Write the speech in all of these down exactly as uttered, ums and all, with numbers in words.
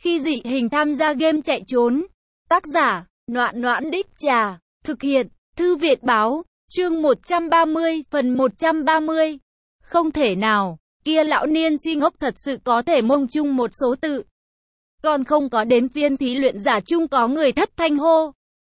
Khi dị hình tham gia game chạy trốn. Tác giả, Noãn Noãn Đích Trà. Thực hiện, Thư viện báo. Chương một trăm ba mươi, phần một trăm ba mươi. Không thể nào, kia lão niên si ngốc thật sự có thể mông chung một số tự. Còn không có đến phiên thí luyện giả chung có người thất thanh hô.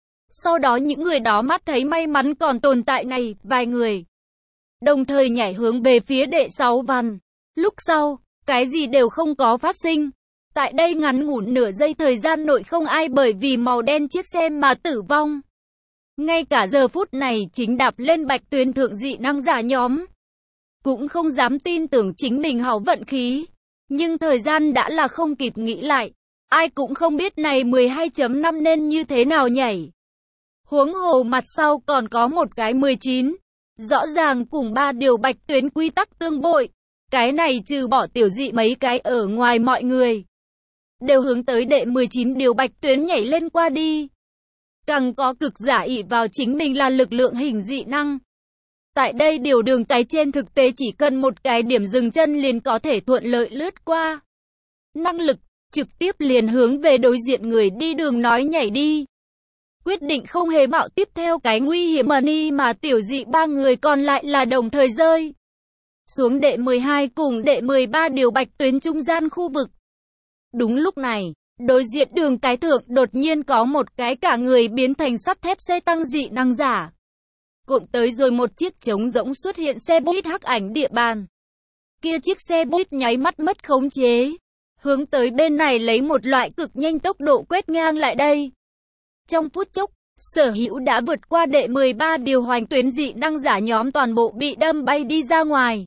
Sau đó những người đó mắt thấy may mắn còn tồn tại này, vài người đồng thời nhảy hướng về phía đệ sáu văn. Lúc sau, cái gì đều không có phát sinh. Tại đây ngắn ngủn nửa giây thời gian nội không ai bởi vì màu đen chiếc xe mà tử vong. Ngay cả giờ phút này chính đạp lên bạch tuyến thượng dị năng giả nhóm cũng không dám tin tưởng chính mình hảo vận khí. Nhưng thời gian đã là không kịp nghĩ lại. Ai cũng không biết này mười hai chấm năm nên như thế nào nhảy. Huống hồ mặt sau còn có một cái mười chín. Rõ ràng cùng ba điều bạch tuyến quy tắc tương bội. Cái này trừ bỏ tiểu dị mấy cái ở ngoài mọi người đều hướng tới đệ mười chín điều bạch tuyến nhảy lên qua đi. Càng có cực giả ỷ vào chính mình là lực lượng hình dị năng. Tại đây điều đường cái trên thực tế chỉ cần một cái điểm dừng chân liền có thể thuận lợi lướt qua. Năng lực, trực tiếp liền hướng về đối diện người đi đường nói nhảy đi. Quyết định không hề mạo tiếp theo cái nguy hiểm money mà tiểu dị ba người còn lại là đồng thời rơi xuống đệ mười hai cùng đệ mười ba điều bạch tuyến trung gian khu vực. Đúng lúc này, đối diện đường cái thượng đột nhiên có một cái cả người biến thành sắt thép xe tăng dị năng giả. Cộm tới rồi một chiếc trống rỗng xuất hiện xe buýt hắc ảnh địa bàn. Kia chiếc xe buýt nháy mắt mất khống chế. Hướng tới bên này lấy một loại cực nhanh tốc độ quét ngang lại đây. Trong phút chốc, sở hữu đã vượt qua đệ mười ba điều hoành tuyến dị năng giả nhóm toàn bộ bị đâm bay đi ra ngoài.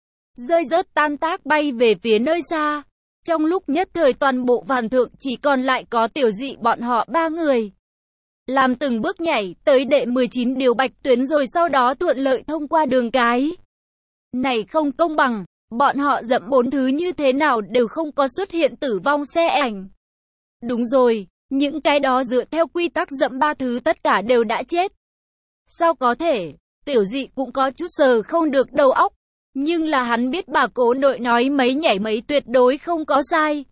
Rơi rớt tan tác bay về phía nơi xa. Trong lúc nhất thời toàn bộ vàn thượng chỉ còn lại có tiểu dị bọn họ ba người. Làm từng bước nhảy tới đệ mười chín điều bạch tuyến rồi sau đó thuận lợi thông qua đường cái. Này không công bằng, bọn họ dẫm bốn thứ như thế nào đều không có xuất hiện tử vong xe ảnh. Đúng rồi, những cái đó dựa theo quy tắc dẫm ba thứ tất cả đều đã chết. Sao có thể, tiểu dị cũng có chút sờ không được đầu óc. Nhưng là hắn biết bà cố nội nói mấy nhảy mấy tuyệt đối không có sai.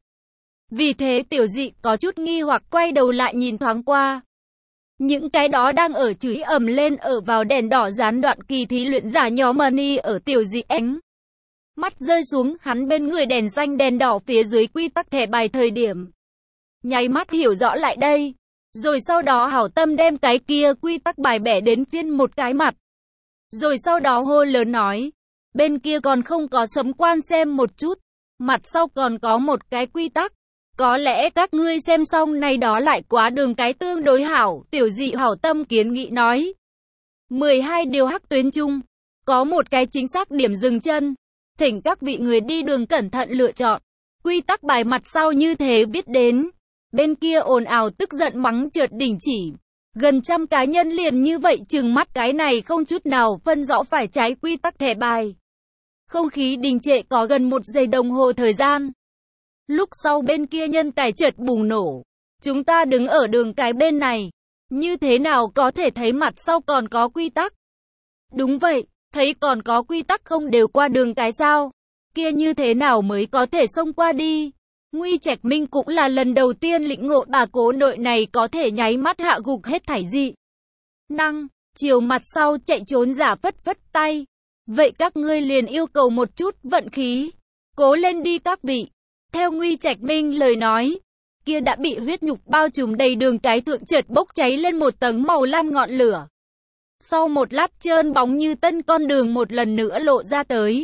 Vì thế tiểu dị có chút nghi hoặc quay đầu lại nhìn thoáng qua. Những cái đó đang ở chửi ầm lên ở vào đèn đỏ gián đoạn kỳ thí luyện giả nhóm money ở tiểu dị ánh. Mắt rơi xuống hắn bên người đèn xanh đèn đỏ phía dưới quy tắc thẻ bài thời điểm. Nháy mắt hiểu rõ lại đây. Rồi sau đó hảo tâm đem cái kia quy tắc bài bẻ đến phiên một cái mặt. Rồi sau đó hô lớn nói. Bên kia còn không có sấm quan xem một chút. Mặt sau còn có một cái quy tắc. Có lẽ các ngươi xem xong này đó lại quá đường cái tương đối hảo. Tiểu dị hảo tâm kiến nghị nói. mười hai điều hắc tuyến chung. Có một cái chính xác điểm dừng chân. Thỉnh các vị người đi đường cẩn thận lựa chọn. Quy tắc bài mặt sau như thế viết đến. Bên kia ồn ào tức giận mắng chợt đình chỉ. Gần trăm cá nhân liền như vậy chừng mắt cái này không chút nào phân rõ phải trái quy tắc thẻ bài. Không khí đình trệ có gần một giây đồng hồ thời gian. Lúc sau bên kia nhân tài chợt bùng nổ. Chúng ta đứng ở đường cái bên này. Như thế nào có thể thấy mặt sau còn có quy tắc? Đúng vậy, thấy còn có quy tắc không đều qua đường cái sao? Kia như thế nào mới có thể xông qua đi? Nguy Trạch Minh cũng là lần đầu tiên lĩnh ngộ bà cố nội này có thể nháy mắt hạ gục hết thảy dị năng. Chiều mặt sau chạy trốn giả phất phất tay. Vậy các ngươi liền yêu cầu một chút vận khí. Cố lên đi các vị. Theo Nguy Trạch Minh lời nói, kia đã bị huyết nhục bao trùm đầy đường cái thượng chợt bốc cháy lên một tầng màu lam ngọn lửa. Sau một lát trơn bóng như tân con đường một lần nữa lộ ra tới.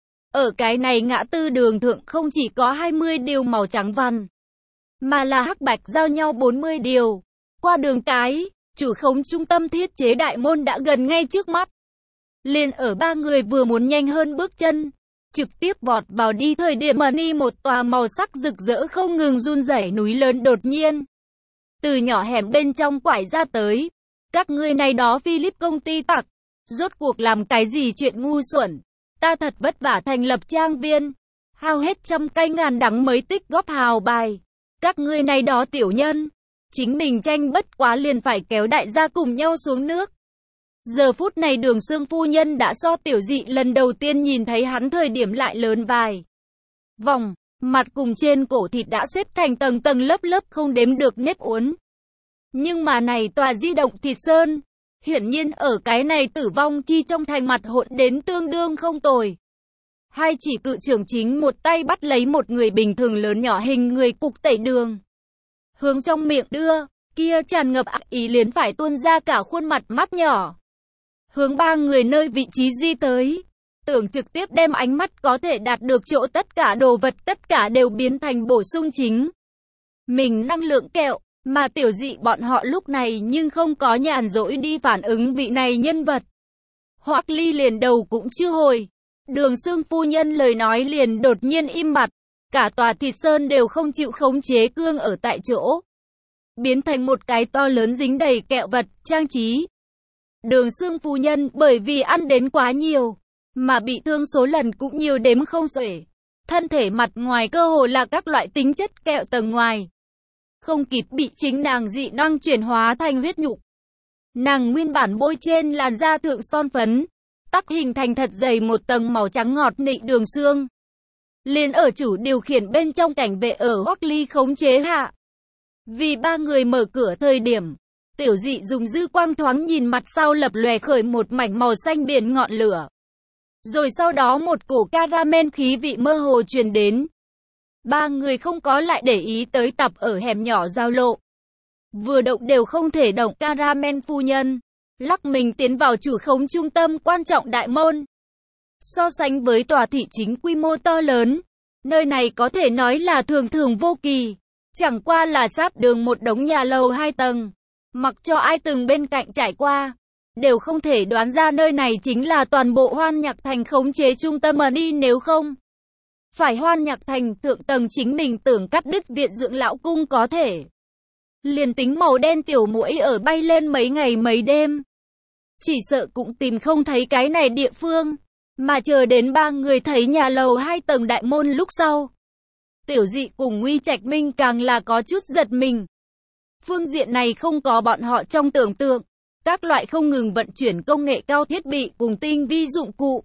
Ở cái này ngã tư đường thượng không chỉ có hai mươi điều màu trắng văn, mà là hắc bạch giao nhau bốn mươi điều. Qua đường cái, chủ khống trung tâm thiết chế đại môn đã gần ngay trước mắt. Liền ở ba người vừa muốn nhanh hơn bước chân, trực tiếp vọt vào đi thời điểm money một tòa màu sắc rực rỡ không ngừng run rẩy núi lớn đột nhiên từ nhỏ hẻm bên trong quải ra tới. Các ngươi này đó Philip công ty tặc, rốt cuộc làm cái gì chuyện ngu xuẩn? Ta thật vất vả thành lập trang viên, hao hết trăm cây ngàn đắng mới tích góp hào bài. Các ngươi này đó tiểu nhân, chính mình tranh bất quá liền phải kéo đại gia cùng nhau xuống nước. Giờ phút này Đường Sương phu nhân đã so tiểu dị lần đầu tiên nhìn thấy hắn thời điểm lại lớn vài vòng. Mặt cùng trên cổ thịt đã xếp thành tầng tầng lớp lớp không đếm được nếp uốn. Nhưng mà này tòa di động thịt sơn, hiển nhiên ở cái này tử vong chi trong thành mặt hỗn đến tương đương không tồi. Hai chỉ cự trưởng chính một tay bắt lấy một người bình thường lớn nhỏ hình người cục tẩy đường. Hướng trong miệng đưa, kia tràn ngập ác ý liền phải tuôn ra cả khuôn mặt mắt nhỏ. Hướng ba người nơi vị trí di tới. Tưởng trực tiếp đem ánh mắt có thể đạt được chỗ tất cả đồ vật tất cả đều biến thành bổ sung chính. Mình năng lượng kẹo, mà tiểu dị bọn họ lúc này nhưng không có nhàn rỗi đi phản ứng vị này nhân vật. Hoắc Ly liền đầu cũng chưa hồi. Đường Sương phu nhân lời nói liền đột nhiên im bặt. Cả tòa thịt sơn đều không chịu khống chế cương ở tại chỗ. Biến thành một cái to lớn dính đầy kẹo vật, trang trí. Đường Sương phu nhân bởi vì ăn đến quá nhiều, mà bị thương số lần cũng nhiều đếm không xuể. Thân thể mặt ngoài cơ hồ là các loại tính chất kẹo tầng ngoài. Không kịp bị chính nàng dị năng chuyển hóa thành huyết nhục. Nàng nguyên bản bôi trên làn da thượng son phấn, tắc hình thành thật dày một tầng màu trắng ngọt nị đường xương. Liền ở chủ điều khiển bên trong cảnh vệ ở Hoắc Ly khống chế hạ. Vì ba người mở cửa thời điểm, tiểu dị dùng dư quang thoáng nhìn mặt sau lập lòe khởi một mảnh màu xanh biển ngọn lửa. Rồi sau đó một cổ caramel khí vị mơ hồ truyền đến. Ba người không có lại để ý tới tập ở hẻm nhỏ giao lộ. Vừa động đều không thể động caramel phu nhân. Lắc mình tiến vào chủ khống trung tâm quan trọng đại môn. So sánh với tòa thị chính quy mô to lớn, nơi này có thể nói là thường thường vô kỳ. Chẳng qua là sáp đường một đống nhà lầu hai tầng. Mặc cho ai từng bên cạnh trải qua, đều không thể đoán ra nơi này chính là toàn bộ Hoan Nhạc Thành khống chế trung tâm mà đi nếu không. Phải Hoan Nhạc Thành thượng tầng chính mình tưởng cắt đứt viện dưỡng lão cung có thể. Liền tính màu đen tiểu muỗi ở bay lên mấy ngày mấy đêm. Chỉ sợ cũng tìm không thấy cái này địa phương. Mà chờ đến ba người thấy nhà lầu hai tầng đại môn lúc sau. Tiểu dị cùng Nguy Trạch Minh càng là có chút giật mình. Phương diện này không có bọn họ trong tưởng tượng. Các loại không ngừng vận chuyển công nghệ cao thiết bị cùng tinh vi dụng cụ.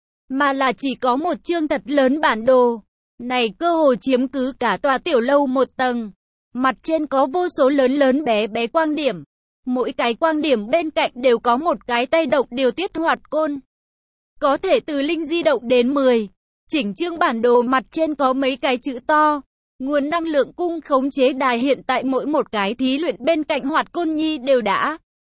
Mà là chỉ có một chương thật lớn bản đồ. Này cơ hồ chiếm cứ cả tòa tiểu lâu một tầng. Mặt trên có vô số lớn lớn bé bé quang điểm. Mỗi cái quang điểm bên cạnh đều có một cái tay động điều tiết hoạt côn. Có thể từ linh di động đến mười. Chỉnh chương bản đồ mặt trên có mấy cái chữ to. Nguồn năng lượng cung khống chế đài hiện tại mỗi một cái thí luyện bên cạnh hoạt côn nhi đều đã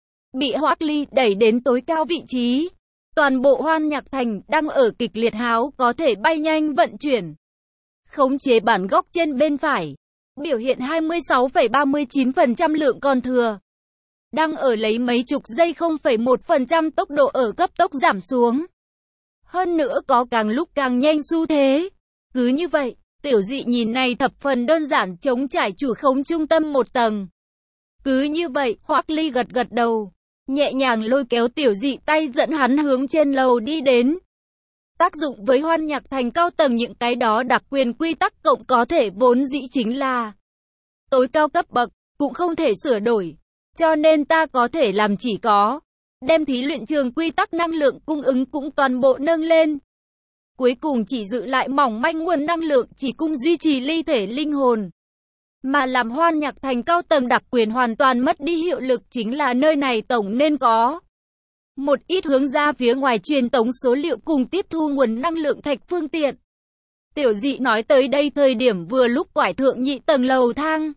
bị Hoắc Ly đẩy đến tối cao vị trí. Toàn bộ Hoan Nhạc Thành đang ở kịch liệt háo có thể bay nhanh vận chuyển. Khống chế bản góc trên bên phải. Biểu hiện hai mươi sáu phẩy ba mươi chín phần trăm lượng còn thừa. Đang ở lấy mấy chục giây không phẩy một phần trăm tốc độ ở cấp tốc giảm xuống. Hơn nữa có càng lúc càng nhanh xu thế. Cứ như vậy, tiểu dị nhìn này thập phần đơn giản chống trải chủ khống trung tâm một tầng. Cứ như vậy, Hoắc Ly gật gật đầu. Nhẹ nhàng lôi kéo tiểu dị tay dẫn hắn hướng trên lầu đi đến. Tác dụng với Hoan Nhạc Thành cao tầng những cái đó đặc quyền quy tắc cộng có thể vốn dĩ chính là tối cao cấp bậc, cũng không thể sửa đổi. Cho nên ta có thể làm chỉ có đem thí luyện trường quy tắc năng lượng cung ứng cũng toàn bộ nâng lên. Cuối cùng chỉ giữ lại mỏng manh nguồn năng lượng chỉ cung duy trì ly thể linh hồn. Mà làm Hoan Nhạc Thành cao tầng đặc quyền hoàn toàn mất đi hiệu lực chính là nơi này tổng nên có một ít hướng ra phía ngoài truyền tống số liệu cùng tiếp thu nguồn năng lượng thạch phương tiện. Tiểu dị nói tới đây thời điểm vừa lúc quải thượng nhị tầng lầu thang.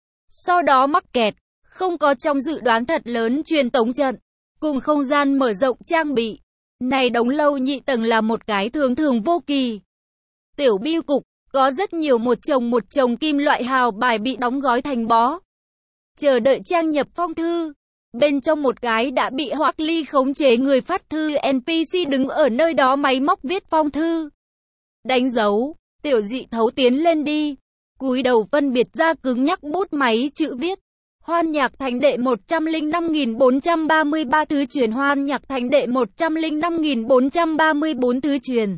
Sau đó mắc kẹt, không có trong dự đoán thật lớn truyền tống trận, cùng không gian mở rộng trang bị. Này đống lâu nhị tầng là một cái thường thường vô kỳ. Tiểu biêu cục, có rất nhiều một chồng một chồng kim loại hào bài bị đóng gói thành bó. Chờ đợi trang nhập phong thư. Bên trong một cái đã bị Hoắc Ly khống chế người phát thư en pê xê đứng ở nơi đó máy móc viết phong thư. Đánh dấu, tiểu dị thấu tiến lên đi. Cúi đầu phân biệt ra cứng nhắc bút máy chữ viết. Hoan Nhạc Thành đệ một trăm lẻ năm nghìn bốn trăm ba mươi ba thứ truyền Hoan Nhạc Thành đệ một trăm lẻ năm nghìn bốn trăm ba mươi bốn thứ truyền.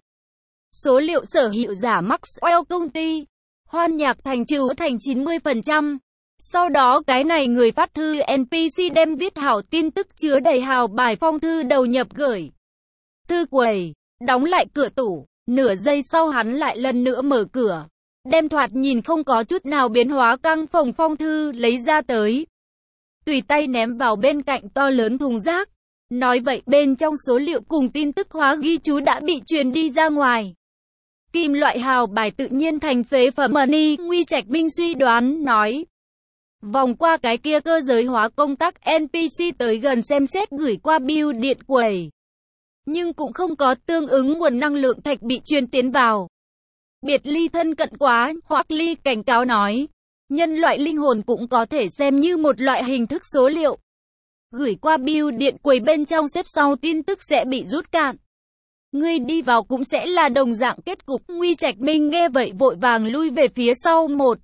Số liệu sở hữu giả Maxwell công ty. Hoan Nhạc Thành trừ thành chín mươi phần trăm. Sau đó cái này người phát thư en pê xê đem viết hảo tin tức chứa đầy hào bài phong thư đầu nhập gửi thư quầy, đóng lại cửa tủ. Nửa giây sau hắn lại lần nữa mở cửa. đem thoạt nhìn không có chút nào biến hóa căng phồng phong thư lấy ra tới. Tùy tay ném vào bên cạnh to lớn thùng rác. Nói vậy bên trong số liệu cùng tin tức hóa ghi chú đã bị truyền đi ra ngoài. Kim loại hào bài tự nhiên thành phế phẩm money, Nguy Trạch Minh suy đoán, nói. Vòng qua cái kia cơ giới hóa công tắc en pê xê tới gần xem xét gửi qua bưu điện quẩy. Nhưng cũng không có tương ứng nguồn năng lượng thạch bị truyền tiến vào. Biệt ly thân cận quá, Hoắc Ly cảnh cáo nói. Nhân loại linh hồn cũng có thể xem như một loại hình thức số liệu. Gửi qua bưu điện quầy bên trong xếp sau tin tức sẽ bị rút cạn. Ngươi đi vào cũng sẽ là đồng dạng kết cục. Nguy Trạch Minh nghe vậy vội vàng lui về phía sau một.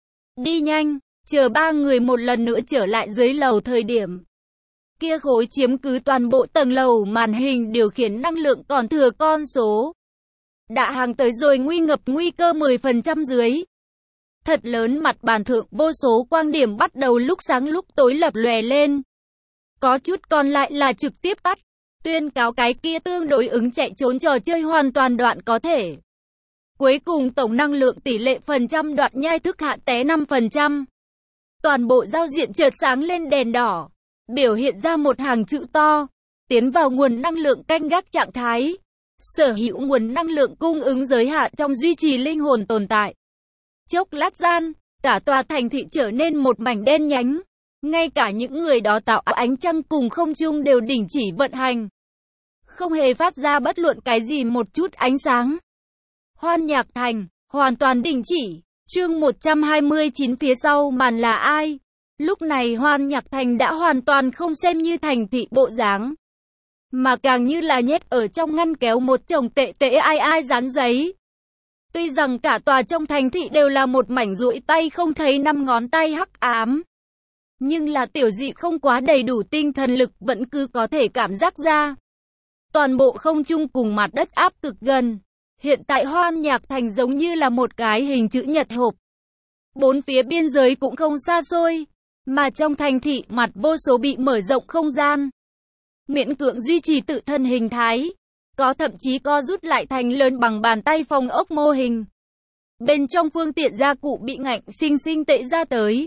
Đi nhanh, chờ ba người một lần nữa trở lại dưới lầu thời điểm. Kia khối chiếm cứ toàn bộ tầng lầu màn hình điều khiển năng lượng còn thừa con số. Đã hàng tới rồi nguy ngập nguy cơ mười phần trăm dưới. Thật lớn mặt bàn thượng vô số quang điểm bắt đầu lúc sáng lúc tối lập lòe lên. Có chút còn lại là trực tiếp tắt. Tuyên cáo cái kia tương đối ứng chạy trốn trò chơi hoàn toàn đoạn có thể. Cuối cùng tổng năng lượng tỷ lệ phần trăm đoạn nhai thức hạ té năm phần trăm. Toàn bộ giao diện chợt sáng lên đèn đỏ. Biểu hiện ra một hàng chữ to. Tiến vào nguồn năng lượng canh gác trạng thái. Sở hữu nguồn năng lượng cung ứng giới hạn trong duy trì linh hồn tồn tại. Chốc lát gian, cả tòa thành thị trở nên một mảnh đen nhánh. Ngay cả những người đó tạo ánh trăng cùng không trung đều đình chỉ vận hành. Không hề phát ra bất luận cái gì một chút ánh sáng. Hoan Nhạc Thành, hoàn toàn đình chỉ. Chương một trăm hai mươi chín phía sau màn là ai? Lúc này Hoan Nhạc Thành đã hoàn toàn không xem như thành thị bộ dáng. Mà càng như là nhét ở trong ngăn kéo một chồng tệ tệ ai ai dán giấy. Tuy rằng cả tòa trong thành thị đều là một mảnh duỗi tay không thấy năm ngón tay hắc ám. Nhưng là tiểu dị không quá đầy đủ tinh thần lực vẫn cứ có thể cảm giác ra. Toàn bộ không trung cùng mặt đất áp cực gần. Hiện tại Hoan Nhạc Thành giống như là một cái hình chữ nhật hộp. Bốn phía biên giới cũng không xa xôi. Mà trong thành thị mặt vô số bị mở rộng không gian. Miễn cưỡng duy trì tự thân hình thái. Có thậm chí co rút lại thành lớn bằng bàn tay phòng ốc mô hình. Bên trong phương tiện gia cụ bị ngạnh sinh sinh tệ ra tới.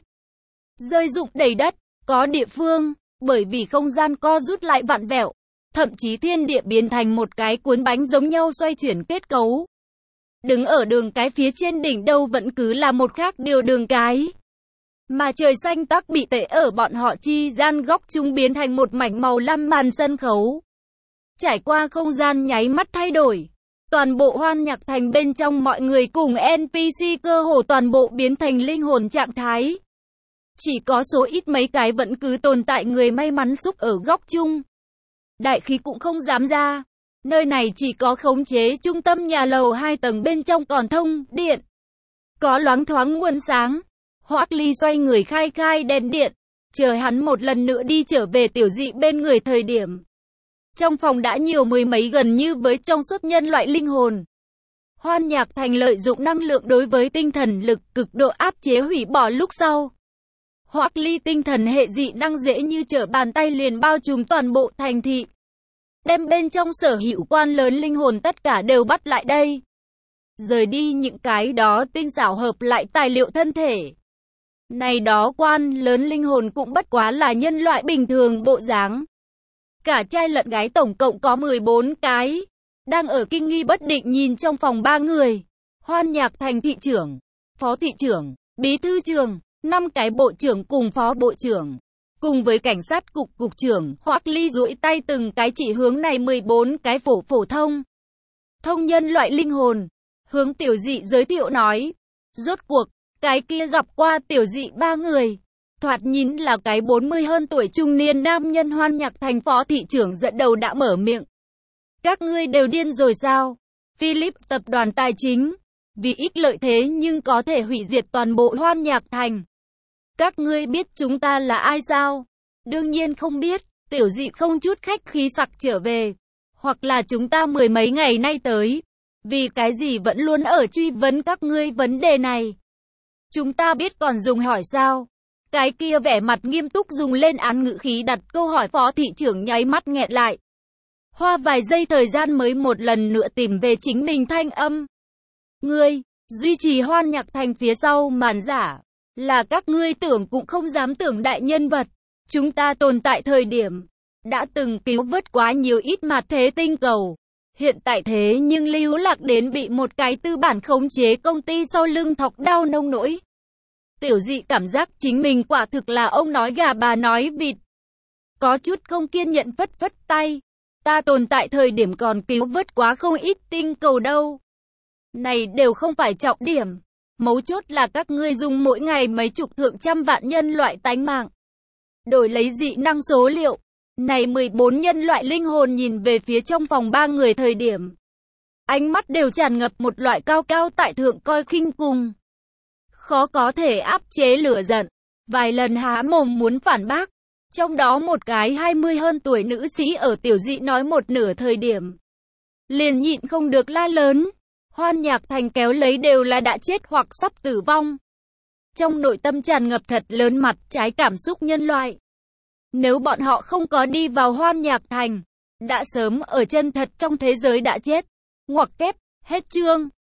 Rơi rụng đầy đất, có địa phương, bởi vì không gian co rút lại vặn vẹo. Thậm chí thiên địa biến thành một cái cuốn bánh giống nhau xoay chuyển kết cấu. Đứng ở đường cái phía trên đỉnh đầu vẫn cứ là một khác điều đường cái. Mà trời xanh tắc bị tệ ở bọn họ chi gian góc chúng biến thành một mảnh màu lam màn sân khấu. Trải qua không gian nháy mắt thay đổi. Toàn bộ Hoan Nhạc Thành bên trong mọi người cùng en pê xê cơ hồ toàn bộ biến thành linh hồn trạng thái. Chỉ có số ít mấy cái vẫn cứ tồn tại người may mắn xúc ở góc chung. Đại khí cũng không dám ra. Nơi này chỉ có khống chế trung tâm nhà lầu hai tầng bên trong còn thông, điện. Có loáng thoáng nguồn sáng. Hoắc Ly xoay người khai khai đèn điện. Chờ hắn một lần nữa đi trở về tiểu dị bên người thời điểm. Trong phòng đã nhiều mười mấy gần như với trong suốt nhân loại linh hồn. Hoan Nhạc Thành lợi dụng năng lượng đối với tinh thần lực cực độ áp chế hủy bỏ lúc sau. Hoắc Ly tinh thần hệ dị năng dễ như trở bàn tay liền bao trùm toàn bộ thành thị. Đem bên trong sở hữu quan lớn linh hồn tất cả đều bắt lại đây. Rời đi những cái đó tinh xảo hợp lại tài liệu thân thể. Này đó quan lớn linh hồn cũng bất quá là nhân loại bình thường bộ dáng. Cả trai lẫn gái tổng cộng có mười bốn cái. Đang ở kinh nghi bất định nhìn trong phòng ba người. Hoan Nhạc Thành thị trưởng, phó thị trưởng, bí thư trưởng, năm cái bộ trưởng cùng phó bộ trưởng. Cùng với cảnh sát cục cục trưởng, Hoắc Ly duỗi tay từng cái chỉ hướng này mười bốn cái phổ phổ thông. Thông nhân loại linh hồn. Hướng tiểu dị giới thiệu nói. Rốt cuộc, cái kia gặp qua tiểu dị ba người. Thoạt nhìn là cái bốn mươi hơn tuổi trung niên nam nhân. Hoan Nhạc Thành phó thị trưởng dẫn đầu đã mở miệng. Các ngươi đều điên rồi sao? Philip tập đoàn tài chính. Vì ích lợi thế nhưng có thể hủy diệt toàn bộ Hoan Nhạc Thành. Các ngươi biết chúng ta là ai sao? Đương nhiên không biết. Tiểu dị không chút khách khí sặc trở về. Hoặc là chúng ta mười mấy ngày nay tới. Vì cái gì vẫn luôn ở truy vấn các ngươi vấn đề này? Chúng ta biết còn dùng hỏi sao? Cái kia vẻ mặt nghiêm túc dùng lên án ngữ khí đặt câu hỏi phó thị trưởng nháy mắt nghẹn lại. Hoa vài giây thời gian mới một lần nữa tìm về chính mình thanh âm. Ngươi, duy trì Hoan Nhạc Thành phía sau màn giả. Là các ngươi tưởng cũng không dám tưởng đại nhân vật. Chúng ta tồn tại thời điểm, đã từng cứu vớt quá nhiều ít mặt thế tinh cầu. Hiện tại thế nhưng lưu lạc đến bị một cái tư bản khống chế công ty sau lưng thọc đau nông nỗi. Tiểu Dị cảm giác chính mình quả thực là ông nói gà bà nói vịt. Có chút không kiên nhẫn phất phất tay. Ta tồn tại thời điểm còn cứu vớt quá không ít tinh cầu đâu. Này đều không phải trọng điểm. Mấu chốt là các ngươi dùng mỗi ngày mấy chục thượng trăm vạn nhân loại tánh mạng. Đổi lấy dị năng số liệu. Này mười bốn nhân loại linh hồn nhìn về phía trong phòng ba người thời điểm. Ánh mắt đều tràn ngập một loại cao cao tại thượng coi khinh cùng. Khó có thể áp chế lửa giận. Vài lần há mồm muốn phản bác. Trong đó một cái hai mươi hơn tuổi nữ sĩ ở Tiểu Dị nói một nửa thời điểm. Liền nhịn không được la lớn. Hoan Nhạc Thành kéo lấy đều là đã chết hoặc sắp tử vong. Trong nội tâm tràn ngập thật lớn mặt trái cảm xúc nhân loại. Nếu bọn họ không có đi vào Hoan Nhạc Thành, đã sớm ở chân thật trong thế giới đã chết. Ngoặc kép, hết chương.